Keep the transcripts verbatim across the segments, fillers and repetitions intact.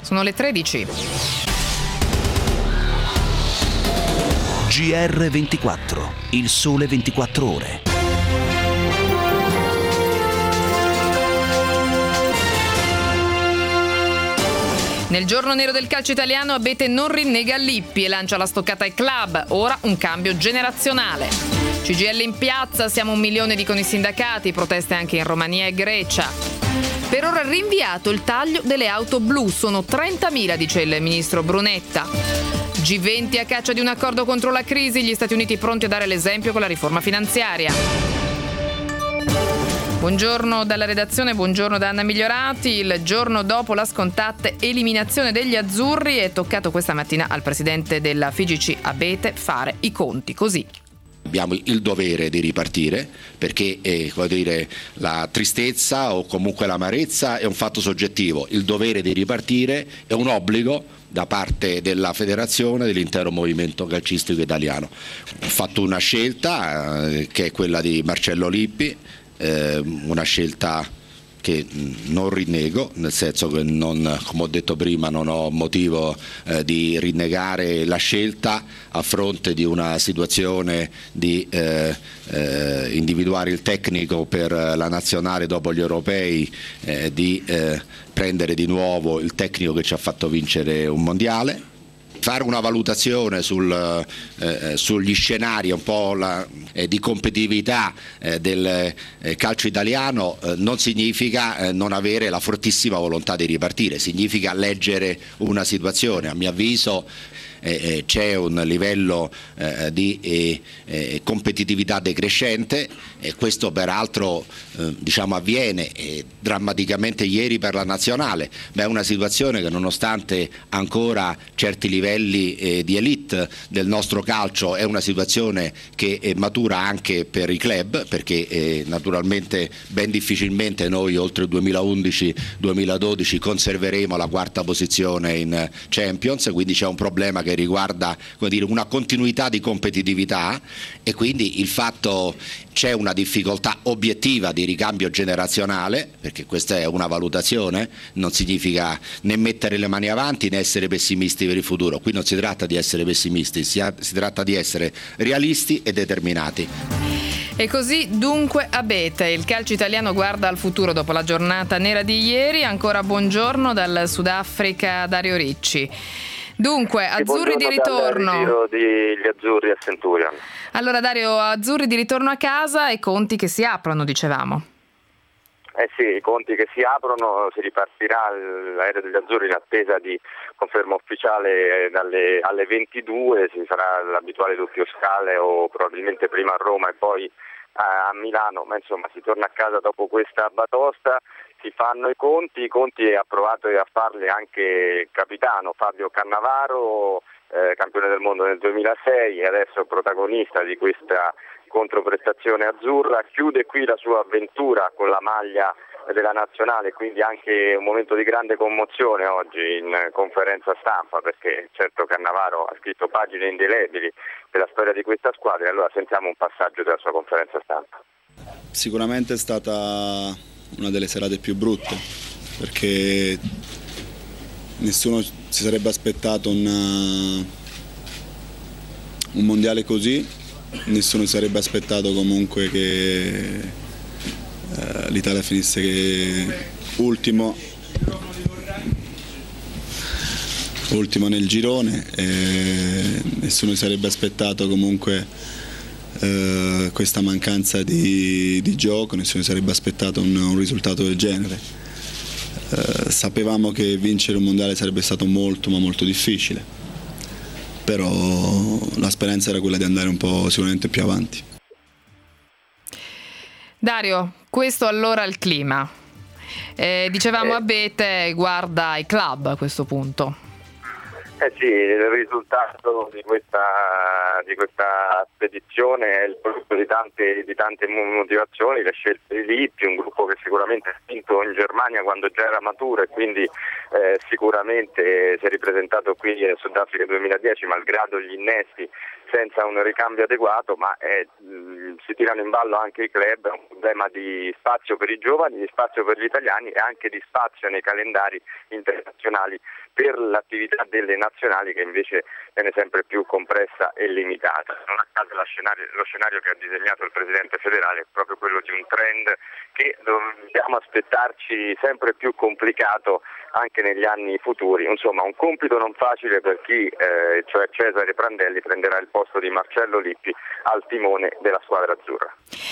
Sono le tredici. G R ventiquattro, il sole ventiquattro ore. Nel giorno nero del calcio italiano Abete non rinnega Lippi e lancia la stoccata ai club, ora un cambio generazionale. C G I L in piazza, siamo un milione dicono i sindacati, proteste anche in Romania e Grecia. Per ora rinviato il taglio delle auto blu, sono trentamila, dice il ministro Brunetta. G venti a caccia di un accordo contro la crisi, gli Stati Uniti pronti a dare l'esempio con la riforma finanziaria. Buongiorno dalla redazione, buongiorno da Anna Migliorati. Il giorno dopo la scontata eliminazione degli azzurri è toccato questa mattina al presidente della F I G C Abete fare i conti, così. Abbiamo il dovere di ripartire perché eh, vuol dire, la tristezza o comunque l'amarezza è un fatto soggettivo, il dovere di ripartire è un obbligo da parte della federazione, dell'intero movimento calcistico italiano. Ho fatto una scelta eh, che è quella di Marcello Lippi, eh, una scelta che non rinnego, nel senso che non, come ho detto prima, non ho motivo eh, di rinnegare la scelta a fronte di una situazione di eh, eh, individuare il tecnico per la nazionale dopo gli europei, eh, di eh, prendere di nuovo il tecnico che ci ha fatto vincere un mondiale. Fare una valutazione sul, eh, sugli scenari un po' la, eh, di competitività eh, del eh, calcio italiano eh, non significa eh, non avere la fortissima volontà di ripartire, significa leggere una situazione. A mio avviso eh, eh, c'è un livello eh, di eh, eh, competitività decrescente e questo peraltro eh, diciamo avviene eh, drammaticamente ieri per la nazionale, ma è una situazione che nonostante ancora certi livelli eh, di elite del nostro calcio è una situazione che eh, matura anche per i club, perché eh, naturalmente ben difficilmente noi oltre il duemilaundici duemiladodici conserveremo la quarta posizione in Champions, quindi c'è un problema che riguarda, come dire, una continuità di competitività e quindi il fatto c'è una difficoltà obiettiva di ricambio generazionale, perché questa è una valutazione, non significa né mettere le mani avanti né essere pessimisti per il futuro. Qui non si tratta di essere pessimisti, si, ha, si tratta di essere realisti e determinati. E così dunque Abete, il calcio italiano guarda al futuro dopo la giornata nera di ieri. Ancora buongiorno dal Sudafrica Dario Ricci. Dunque, azzurri di ritorno. Degli azzurri a Centurion. Allora Dario, azzurri di ritorno a casa e conti che si aprono, dicevamo. Eh sì, i conti che si aprono, si ripartirà l'aereo degli azzurri in attesa di conferma ufficiale dalle, alle ventidue, ci sarà l'abituale doppio scale o probabilmente prima a Roma e poi a, a Milano, ma insomma si torna a casa dopo questa batosta. Si fanno i conti, i conti ha provato a farli anche il capitano Fabio Cannavaro, eh, campione del mondo nel duemilasei e adesso protagonista di questa controprestazione azzurra. Chiude qui la sua avventura con la maglia della nazionale, quindi anche un momento di grande commozione oggi in conferenza stampa, perché certo Cannavaro ha scritto pagine indelebili della storia di questa squadra e allora sentiamo un passaggio della sua conferenza stampa. Sicuramente è stata una delle serate più brutte, perché nessuno si sarebbe aspettato una, un mondiale così, nessuno si sarebbe aspettato comunque che eh, l'Italia finisse che ultimo ultimo nel girone e nessuno si sarebbe aspettato comunque Uh, questa mancanza di, di gioco, nessuno si sarebbe aspettato un, un risultato del genere. Uh, sapevamo che vincere un mondiale sarebbe stato molto ma molto difficile, però la speranza era quella di andare un po' sicuramente più avanti. Dario, questo allora è il clima. Eh, dicevamo eh. Abete guarda i club a questo punto. Eh sì, il risultato di questa, di questa spedizione è il frutto di tante, di tante motivazioni, le scelte di Lippi, un gruppo che sicuramente ha vinto in Germania quando già era maturo e quindi eh, sicuramente si è ripresentato qui in Sudafrica duemiladieci malgrado gli innesti senza un ricambio adeguato, ma è, mh, si tirano in ballo anche i club, è un problema di spazio per i giovani, di spazio per gli italiani e anche di spazio nei calendari internazionali per l'attività delle nazionali, che invece viene sempre più compressa e limitata. Non a caso lo scenario, lo scenario che ha disegnato il Presidente federale è proprio quello di un trend che dobbiamo aspettarci sempre più complicato anche negli anni futuri. Insomma, un compito non facile per chi, eh, cioè Cesare Prandelli, prenderà il posto di Marcello Lippi al timone della squadra azzurra.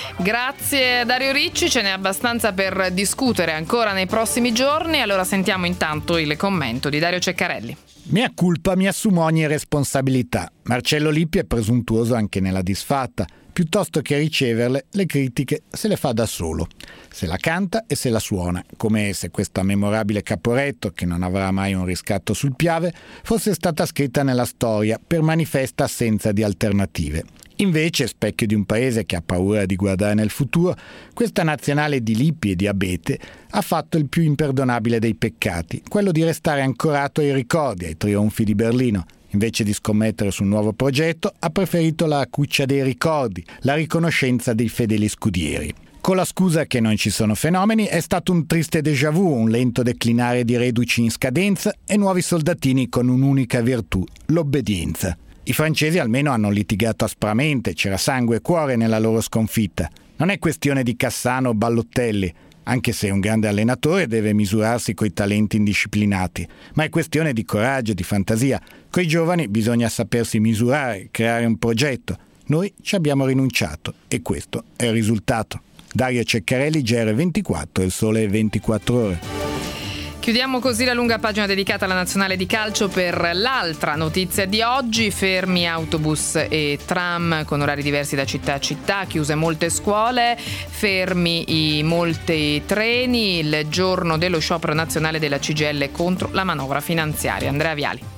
Grazie Dario Ricci, ce n'è abbastanza per discutere ancora nei prossimi giorni, allora sentiamo intanto il commento di Dario Ceccarelli. Mea culpa, mi assumo ogni responsabilità. Marcello Lippi è presuntuoso anche nella disfatta. Piuttosto che riceverle, le critiche se le fa da solo. Se la canta e se la suona, come se questa memorabile Caporetto, che non avrà mai un riscatto sul Piave, fosse stata scritta nella storia per manifesta assenza di alternative. Invece, specchio di un paese che ha paura di guardare nel futuro, questa nazionale di Lippi e di Abete ha fatto il più imperdonabile dei peccati, quello di restare ancorato ai ricordi, ai trionfi di Berlino. Invece di scommettere su un nuovo progetto, ha preferito la cuccia dei ricordi, la riconoscenza dei fedeli scudieri. Con la scusa che non ci sono fenomeni, è stato un triste déjà vu, un lento declinare di reduci in scadenza e nuovi soldatini con un'unica virtù, l'obbedienza. I francesi almeno hanno litigato aspramente, c'era sangue e cuore nella loro sconfitta. Non è questione di Cassano o Ballottelli, anche se un grande allenatore deve misurarsi coi talenti indisciplinati, ma è questione di coraggio, di fantasia. Coi giovani bisogna sapersi misurare, creare un progetto. Noi ci abbiamo rinunciato e questo è il risultato. Dario Ceccarelli, G R ventiquattro, Il Sole ventiquattro Ore. Chiudiamo così la lunga pagina dedicata alla nazionale di calcio per l'altra notizia di oggi. Fermi autobus e tram con orari diversi da città a città, chiuse molte scuole, fermi i molti treni, il giorno dello sciopero nazionale della C G I L contro la manovra finanziaria. Andrea Viali.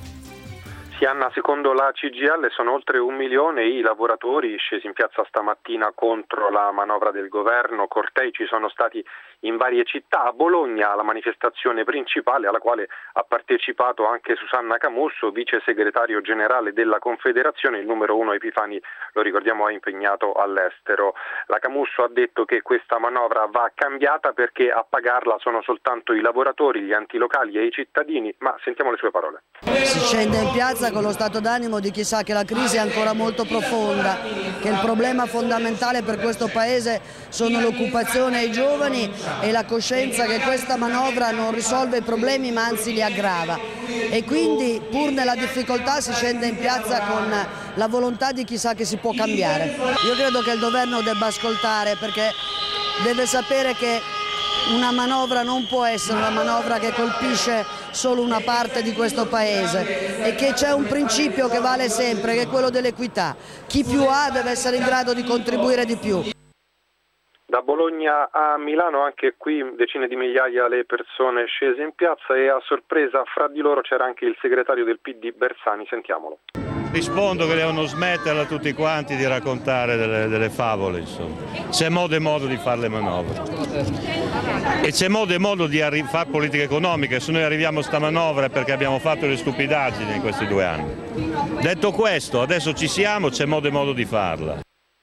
Sì, Anna, secondo la C G I L sono oltre un milione i lavoratori scesi in piazza stamattina contro la manovra del governo. Cortei ci sono stati in varie città. A Bologna la manifestazione principale, alla quale ha partecipato anche Susanna Camusso, vice segretario generale della Confederazione. Il numero uno Epifani, lo ricordiamo, è impegnato all'estero. La Camusso ha detto che questa manovra va cambiata perché a pagarla sono soltanto i lavoratori, gli antilocali e i cittadini, ma sentiamo le sue parole. Si scende in piazza con lo stato d'animo di chi sa che la crisi è ancora molto profonda, che il problema fondamentale per questo Paese sono l'occupazione e i giovani e la coscienza che questa manovra non risolve i problemi ma anzi li aggrava. E quindi pur nella difficoltà si scende in piazza con la volontà di chi sa che si può cambiare. Io credo che il governo debba ascoltare, perché deve sapere che una manovra non può essere una manovra che colpisce solo una parte di questo Paese e che c'è un principio che vale sempre, che è quello dell'equità. Chi più ha deve essere in grado di contribuire di più. Da Bologna a Milano, anche qui decine di migliaia le persone scese in piazza e a sorpresa fra di loro c'era anche il segretario del P D Bersani, sentiamolo. Rispondo che devono smetterla tutti quanti di raccontare delle, delle favole, insomma. C'è modo e modo di fare le manovre e c'è modo e modo di arri- fare politica economica. Se noi arriviamo a sta manovra è perché abbiamo fatto le stupidaggini in questi due anni. Detto questo, adesso ci siamo, c'è modo e modo di farla.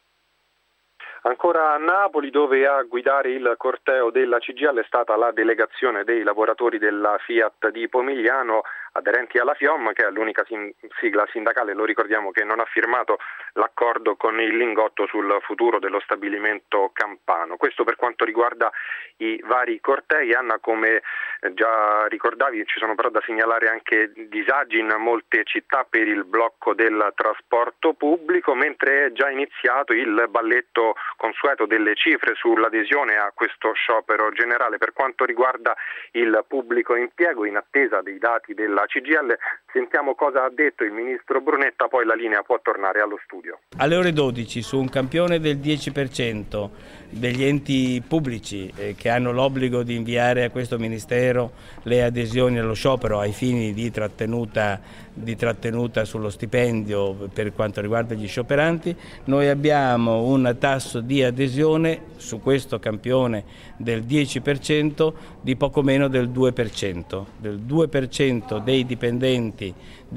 Ancora a Napoli, dove a guidare il corteo della C G I L è stata la delegazione dei lavoratori della Fiat di Pomigliano, aderenti alla FIOM, che è l'unica sigla sindacale, lo ricordiamo, che non ha firmato l'accordo con il Lingotto sul futuro dello stabilimento campano. Questo per quanto riguarda i vari cortei. Anna, come già ricordavi, ci sono però da segnalare anche disagi in molte città per il blocco del trasporto pubblico, mentre è già iniziato il balletto consueto delle cifre sull'adesione a questo sciopero generale. Per quanto riguarda il pubblico impiego, in attesa dei dati della C G I L, sentiamo cosa ha detto il ministro Brunetta, poi la linea può tornare allo studio. Alle ore dodici, su un campione del dieci per cento, degli enti pubblici eh, che hanno l'obbligo di inviare a questo Ministero le adesioni allo sciopero ai fini di trattenuta, di trattenuta sullo stipendio per quanto riguarda gli scioperanti. Noi abbiamo un tasso di adesione su questo campione del dieci per cento di poco meno del due per cento, del due per cento dei dipendenti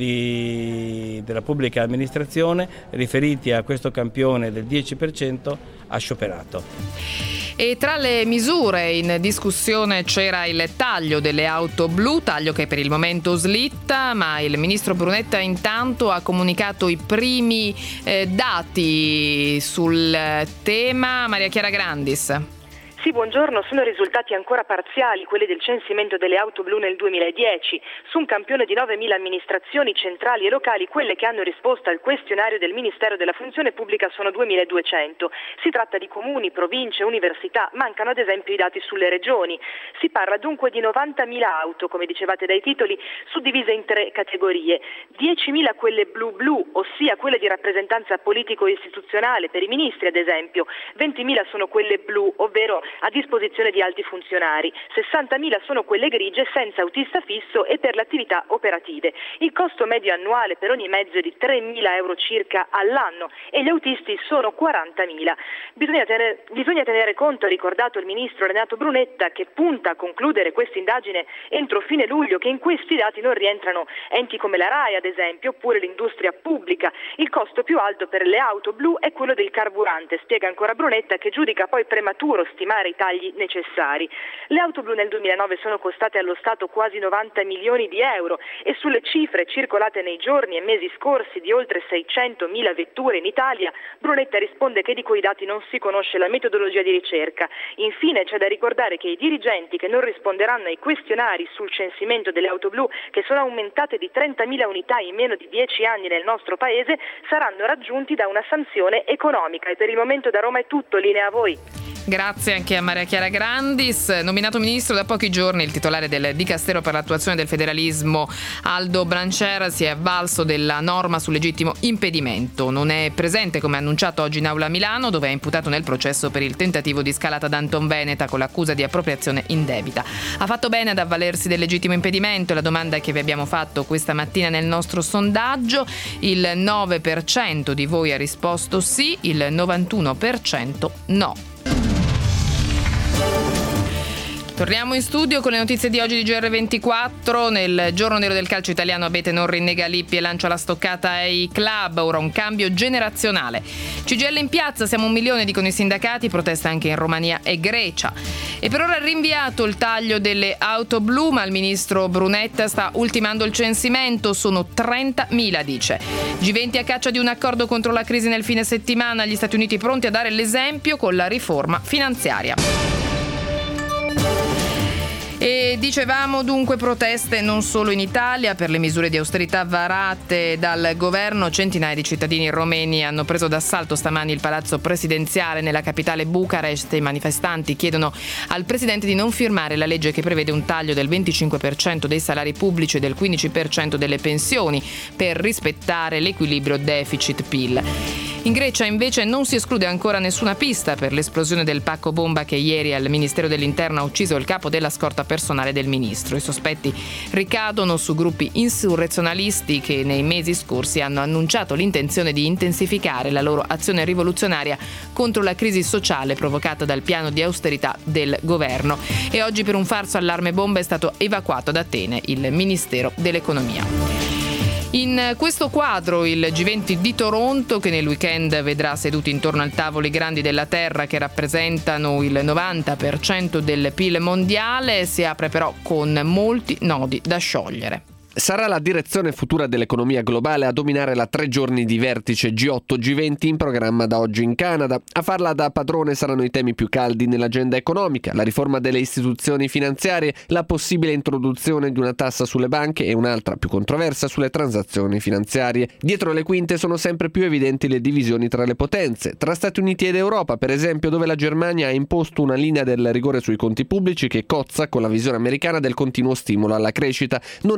di, della pubblica amministrazione riferiti a questo campione del dieci per cento ha scioperato. E tra le misure in discussione c'era il taglio delle auto blu, taglio che per il momento slitta, ma il ministro Brunetta intanto ha comunicato i primi eh, dati sul tema. Maria Chiara Grandis. Sì, buongiorno. Sono risultati ancora parziali quelli del censimento delle auto blu nel duemiladieci. Su un campione di novemila amministrazioni centrali e locali, quelle che hanno risposto al questionario del Ministero della Funzione Pubblica sono duemiladuecento. Si tratta di comuni, province, università, mancano ad esempio i dati sulle regioni. Si parla dunque di novantamila auto, come dicevate dai titoli, suddivise in tre categorie. diecimila quelle blu-blu, ossia quelle di rappresentanza politico-istituzionale per i ministri ad esempio. ventimila sono quelle blu, ovvero a disposizione di alti funzionari. sessantamila sono quelle grigie senza autista fisso e per le attività operative. Il costo medio annuale per ogni mezzo è di tremila euro circa all'anno e gli autisti sono quarantamila. Bisogna tenere, bisogna tenere conto, ha ricordato il ministro Renato Brunetta, che punta a concludere questa indagine entro fine luglio, che in questi dati non rientrano enti come la RAI ad esempio, oppure l'industria pubblica. Il costo più alto per le auto blu è quello del carburante, spiega ancora Brunetta, che giudica poi prematuro stimare i tagli necessari. Le auto blu nel duemilanove sono costate allo Stato quasi novanta milioni di euro e sulle cifre circolate nei giorni e mesi scorsi di oltre seicentomila vetture in Italia, Brunetta risponde che di quei dati non si conosce la metodologia di ricerca. Infine c'è da ricordare che i dirigenti che non risponderanno ai questionari sul censimento delle auto blu, che sono aumentate di trentamila unità in meno di dieci anni nel nostro paese, saranno raggiunti da una sanzione economica. E per il momento da Roma è tutto, linea a voi. Grazie anche a Maria Chiara Grandis. Nominato ministro da pochi giorni, il titolare del Dicastero per l'attuazione del federalismo Aldo Brancher si è avvalso della norma sul legittimo impedimento. Non è presente, come annunciato oggi in aula a Milano, dove è imputato nel processo per il tentativo di scalata d'Anton Veneta con l'accusa di appropriazione indebita. Ha fatto bene ad avvalersi del legittimo impedimento? La domanda che vi abbiamo fatto questa mattina nel nostro sondaggio. Il nove per cento di voi ha risposto sì, il novantuno per cento no. Torniamo in studio con le notizie di oggi di G R ventiquattro. Nel giorno nero del calcio italiano Abete non rinnega Lippi e lancia la stoccata ai club. Ora un cambio generazionale. C G I L in piazza, siamo un milione, dicono i sindacati, protesta anche in Romania e Grecia. E per ora è rinviato il taglio delle auto blu, ma il ministro Brunetta sta ultimando il censimento, sono trentamila, dice. G venti a caccia di un accordo contro la crisi nel fine settimana, gli Stati Uniti pronti a dare l'esempio con la riforma finanziaria. E dicevamo dunque proteste non solo in Italia per le misure di austerità varate dal governo. Centinaia di cittadini romeni hanno preso d'assalto stamani il palazzo presidenziale nella capitale Bucarest. I manifestanti chiedono al presidente di non firmare la legge che prevede un taglio del venticinque per cento dei salari pubblici e del quindici per cento delle pensioni per rispettare l'equilibrio deficit-P I L. In Grecia invece non si esclude ancora nessuna pista per l'esplosione del pacco bomba che ieri al Ministero dell'Interno ha ucciso il capo della scorta personale del ministro. I sospetti ricadono su gruppi insurrezionalisti che nei mesi scorsi hanno annunciato l'intenzione di intensificare la loro azione rivoluzionaria contro la crisi sociale provocata dal piano di austerità del governo. E oggi per un falso allarme bomba è stato evacuato ad Atene il Ministero dell'Economia. In questo quadro il G venti di Toronto, che nel weekend vedrà seduti intorno al tavolo i grandi della terra che rappresentano il novanta per cento del P I L mondiale, si apre però con molti nodi da sciogliere. Sarà la direzione futura dell'economia globale a dominare la tre giorni di vertice G otto G venti in programma da oggi in Canada. A farla da padrone saranno i temi più caldi nell'agenda economica, la riforma delle istituzioni finanziarie, la possibile introduzione di una tassa sulle banche e un'altra più controversa sulle transazioni finanziarie. Dietro le quinte sono sempre più evidenti le divisioni tra le potenze, tra Stati Uniti ed Europa, per esempio, dove la Germania ha imposto una linea del rigore sui conti pubblici che cozza con la visione americana del continuo stimolo alla crescita. Non a caso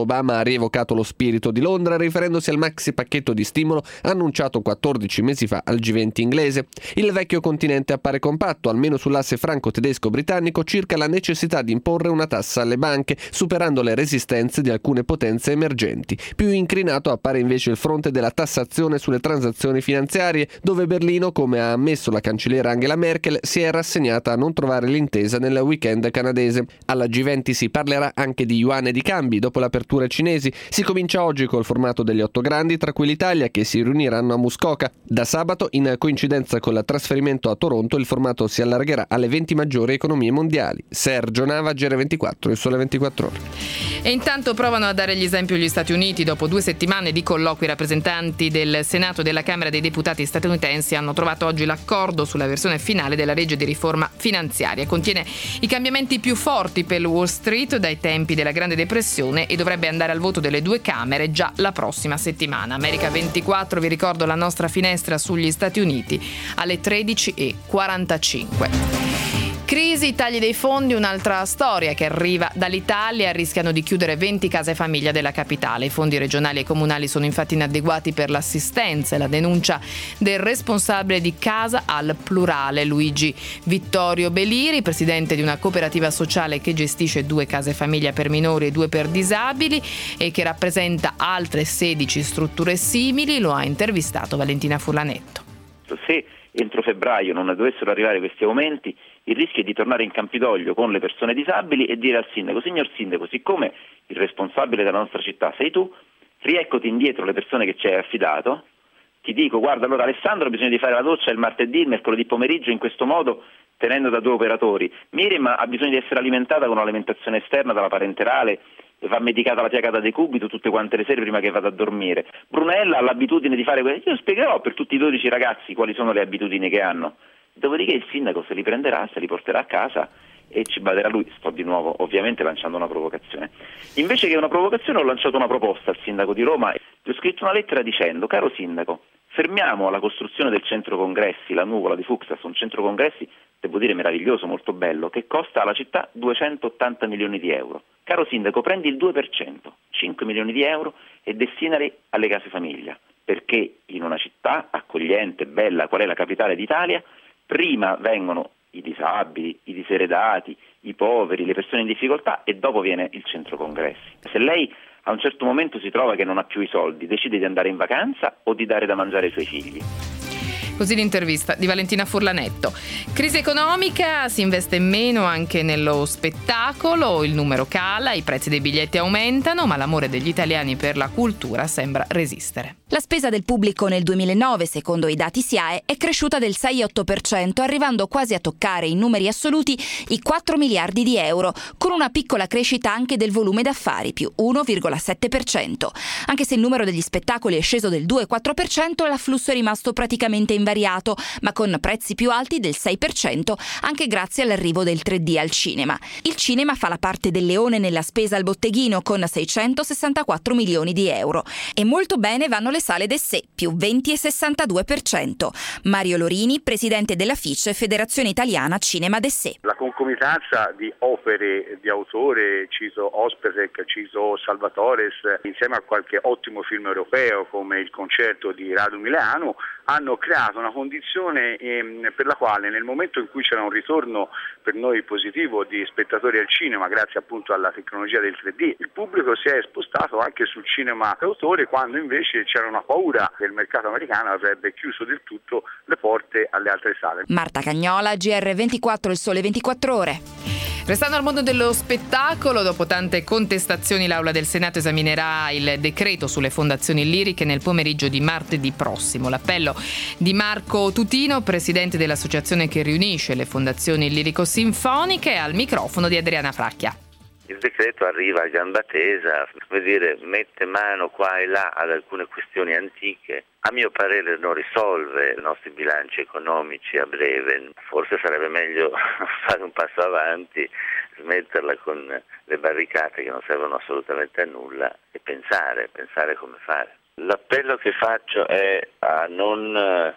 Obama ha rievocato lo spirito di Londra riferendosi al maxi pacchetto di stimolo annunciato quattordici mesi fa al G venti inglese. Il vecchio continente appare compatto, almeno sull'asse franco-tedesco-britannico, circa la necessità di imporre una tassa alle banche, superando le resistenze di alcune potenze emergenti. Più incrinato appare invece il fronte della tassazione sulle transazioni finanziarie, dove Berlino, come ha ammesso la cancelliera Angela Merkel, si è rassegnata a non trovare l'intesa nel weekend canadese. Alla G venti si parlerà anche di yuan e di cambi dopo l'apertura cinesi. Si comincia oggi col formato degli otto grandi, tra cui l'Italia, che si riuniranno a Muskoka. Da sabato, in coincidenza con il trasferimento a Toronto, il formato si allargherà alle venti maggiori economie mondiali. Sergio Nava, G R ventiquattro, il Sole ventiquattro Ore. E intanto provano a dare gli esempi gli Stati Uniti. Dopo due settimane di colloqui, i rappresentanti del Senato e della Camera dei Deputati statunitensi hanno trovato oggi l'accordo sulla versione finale della legge di riforma finanziaria. Contiene i cambiamenti più forti per Wall Street dai tempi della Grande Depressione e dovrebbe andare al voto delle due Camere già la prossima settimana. America ventiquattro, vi ricordo la nostra finestra sugli Stati Uniti alle tredici e quarantacinque. Crisi, tagli dei fondi, un'altra storia che arriva dall'Italia. Rischiano di chiudere venti case famiglia della capitale. I fondi regionali e comunali sono infatti inadeguati per l'assistenza e la denuncia del responsabile di Casa al Plurale, Luigi Vittorio Beliri, presidente di una cooperativa sociale che gestisce due case famiglia per minori e due per disabili e che rappresenta altre sedici strutture simili. Lo ha intervistato Valentina Furlanetto. Se entro febbraio non dovessero arrivare questi aumenti, il rischio è di tornare in Campidoglio con le persone disabili e dire al sindaco: signor sindaco, siccome il responsabile della nostra città sei tu, rieccoti indietro le persone che ci hai affidato, ti dico: guarda, allora Alessandro ha bisogno di fare la doccia il martedì, il mercoledì pomeriggio in questo modo, tenendo da due operatori. Miriam ha bisogno di essere alimentata con un'alimentazione esterna dalla parenterale, va medicata la piagata decubito tutte quante le sere prima che vada a dormire. Brunella ha l'abitudine di fare questo. Io spiegherò per tutti i dodici ragazzi quali sono le abitudini che hanno. Dopodiché il sindaco se li prenderà, se li porterà a casa e ci baderà lui. Sto di nuovo ovviamente lanciando una provocazione. Invece che una provocazione ho lanciato una proposta al sindaco di Roma. Gli ho scritto una lettera dicendo: caro sindaco, fermiamo la costruzione del centro congressi, la nuvola di Fuxas, un centro congressi, devo dire meraviglioso, molto bello, che costa alla città duecentottanta milioni di euro. Caro sindaco, prendi il due per cento, cinque milioni di euro, e destinali alle case famiglia, perché in una città accogliente, bella, qual è la capitale d'Italia, prima vengono i disabili, i diseredati, i poveri, le persone in difficoltà e dopo viene il centro congressi. Se lei a un certo momento si trova che non ha più i soldi, decide di andare in vacanza o di dare da mangiare ai suoi figli. Così l'intervista di Valentina Furlanetto. Crisi economica, si investe meno anche nello spettacolo, il numero cala, i prezzi dei biglietti aumentano, ma l'amore degli italiani per la cultura sembra resistere. La spesa del pubblico nel duemilanove, secondo i dati S I A E, è cresciuta del sei virgola otto per cento, arrivando quasi a toccare in numeri assoluti i quattro miliardi di euro, con una piccola crescita anche del volume d'affari, più uno virgola sette per cento. Anche se il numero degli spettacoli è sceso del due virgola quattro per cento, l'afflusso è rimasto praticamente invariato, ma con prezzi più alti del sei per cento, anche grazie all'arrivo del tre D al cinema. Il cinema fa la parte del leone nella spesa al botteghino, con seicentosessantaquattro milioni di euro. E molto bene vanno le sale d'essè, più venti virgola sessantadue per cento. Mario Lorini, presidente della F I C, Federazione Italiana Cinema d'Essè. La concomitanza di opere di autore, ciso Osperek, ciso Salvatores, insieme a qualche ottimo film europeo come il concerto di Radu Milano, hanno creato una condizione ehm, per la quale nel momento in cui c'era un ritorno per noi positivo di spettatori al cinema, grazie appunto alla tecnologia del tre D, il pubblico si è spostato anche sul cinema d'autore, quando invece c'era una paura che il mercato americano avrebbe chiuso del tutto le porte alle altre sale. Marta Cagnola, G R ventiquattro, il Sole ventiquattro Ore. Restando al mondo dello spettacolo, dopo tante contestazioni l'Aula del Senato esaminerà il decreto sulle fondazioni liriche nel pomeriggio di martedì prossimo. L'appello di Marco Tutino, presidente dell'associazione che riunisce le fondazioni lirico-sinfoniche, al microfono di Adriana Fracchia. Il decreto arriva a gamba tesa, come dire, mette mano qua e là ad alcune questioni antiche. A mio parere non risolve i nostri bilanci economici a breve. Forse sarebbe meglio fare un passo avanti, smetterla con le barricate che non servono assolutamente a nulla e pensare, pensare come fare. L'appello che faccio è a non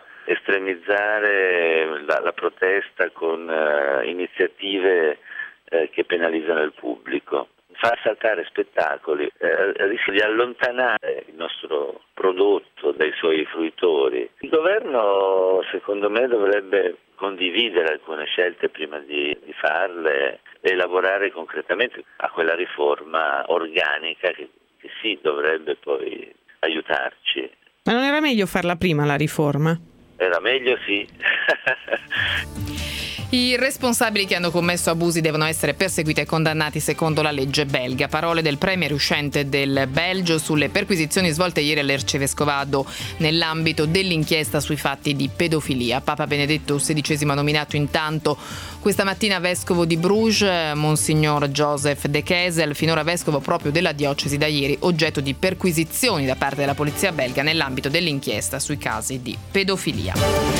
estremizzare la, la protesta con uh, iniziative che penalizzano il pubblico. far saltare spettacoli eh, rischia di allontanare il nostro prodotto dai suoi fruitori. Il governo, secondo me, dovrebbe condividere alcune scelte prima di, di farle e lavorare concretamente a quella riforma organica che, che sì, dovrebbe poi aiutarci. Ma non era meglio farla prima la riforma? Era meglio, sì. I responsabili che hanno commesso abusi devono essere perseguiti e condannati secondo la legge belga. Parole del premier uscente del Belgio sulle perquisizioni svolte ieri all'Arcivescovado nell'ambito dell'inchiesta sui fatti di pedofilia. Papa Benedetto sedicesimo ha nominato intanto questa mattina vescovo di Bruges, Monsignor Joseph de Kessel, finora vescovo proprio della diocesi, da ieri oggetto di perquisizioni da parte della polizia belga nell'ambito dell'inchiesta sui casi di pedofilia.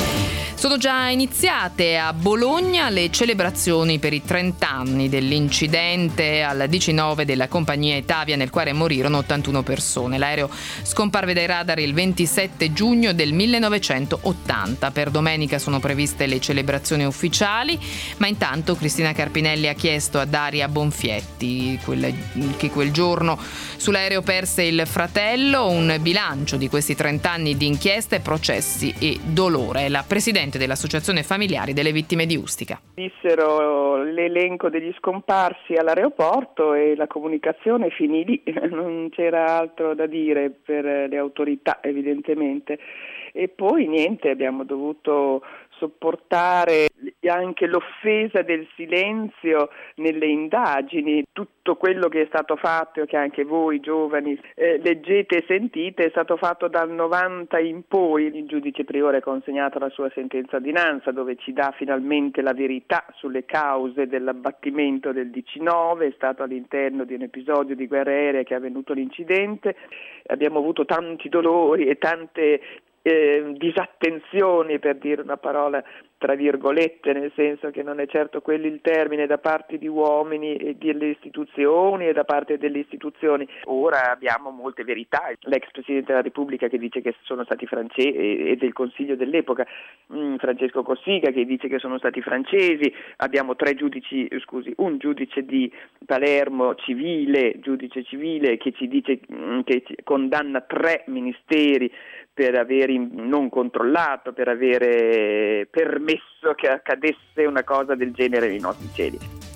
Sono già iniziate a Bologna le celebrazioni per i trenta anni dell'incidente al diciannove della compagnia Etavia, nel quale morirono ottantuno persone. L'aereo scomparve dai radar il ventisette giugno del millenovecentottanta. Per domenica sono previste le celebrazioni ufficiali, ma intanto Cristina Carpinelli ha chiesto a Daria Bonfietti, quel, che quel giorno sull'aereo perse il fratello, un bilancio di questi trenta anni di inchieste, processi e dolore. La presidente dell'Associazione Familiari delle Vittime di Ustica. Dissero l'elenco degli scomparsi all'aeroporto e la comunicazione finì lì, non c'era altro da dire per le autorità evidentemente. E poi niente, abbiamo dovuto sopportare anche l'offesa del silenzio nelle indagini. Tutto quello che è stato fatto, che anche voi giovani eh, leggete e sentite, è stato fatto dal novanta in poi. Il giudice priore ha consegnato la sua sentenza ordinanza, dove ci dà finalmente la verità sulle cause dell'abbattimento del diciannove. È stato all'interno di un episodio di guerra aerea che è avvenuto l'incidente. Abbiamo avuto tanti dolori e tante Eh, disattenzioni, per dire una parola tra virgolette, nel senso che non è certo quello il termine, da parte di uomini e delle istituzioni e da parte delle istituzioni. Ora abbiamo molte verità. L'ex Presidente della Repubblica che dice che sono stati francesi e del Consiglio dell'epoca, mh, Francesco Cossiga, che dice che sono stati francesi. Abbiamo tre giudici, scusi, un giudice di Palermo civile, giudice civile, che ci dice mh, che ci condanna tre ministeri per aver non controllato, per avere permesso che accadesse una cosa del genere nei nostri cieli.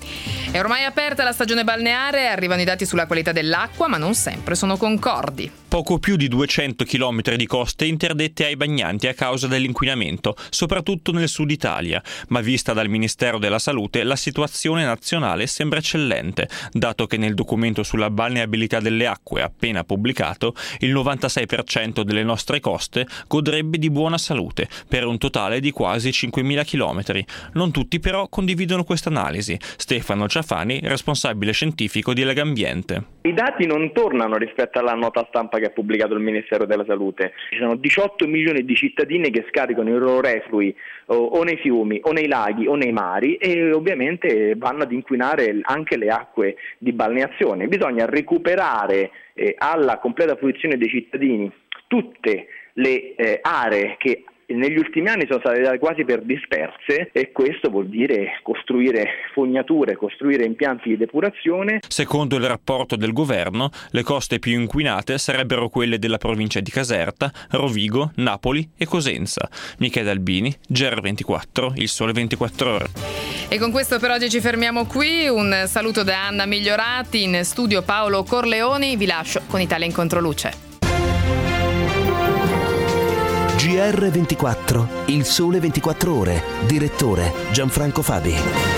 È ormai aperta la stagione balneare, arrivano i dati sulla qualità dell'acqua, ma non sempre sono concordi. Poco più di duecento chilometri di coste interdette ai bagnanti a causa dell'inquinamento, soprattutto nel sud Italia, ma vista dal Ministero della Salute la situazione nazionale sembra eccellente, dato che nel documento sulla balneabilità delle acque appena pubblicato il novantasei per cento delle nostre coste godrebbe di buona salute, per un totale di quasi cinquemila chilometri. Non tutti però condividono questa analisi. Stefano Ciafani, responsabile scientifico di Legambiente. I dati non tornano rispetto alla nota stampa che ha pubblicato il Ministero della Salute. Ci sono diciotto milioni di cittadini che scaricano i loro reflui o, o nei fiumi o nei laghi o nei mari e ovviamente vanno ad inquinare anche le acque di balneazione. Bisogna recuperare eh, alla completa fruizione dei cittadini tutte le eh, aree che negli ultimi anni sono state quasi per disperse, e questo vuol dire costruire fognature, costruire impianti di depurazione. Secondo il rapporto del governo, le coste più inquinate sarebbero quelle della provincia di Caserta, Rovigo, Napoli e Cosenza. Michele Albini, G R ventiquattro, Il Sole ventiquattro Ore. E con questo per oggi ci fermiamo qui. Un saluto da Anna Migliorati, in studio Paolo Corleoni. Vi lascio con Italia in Controluce. G R ventiquattro, Il Sole ventiquattro Ore, direttore Gianfranco Fabi.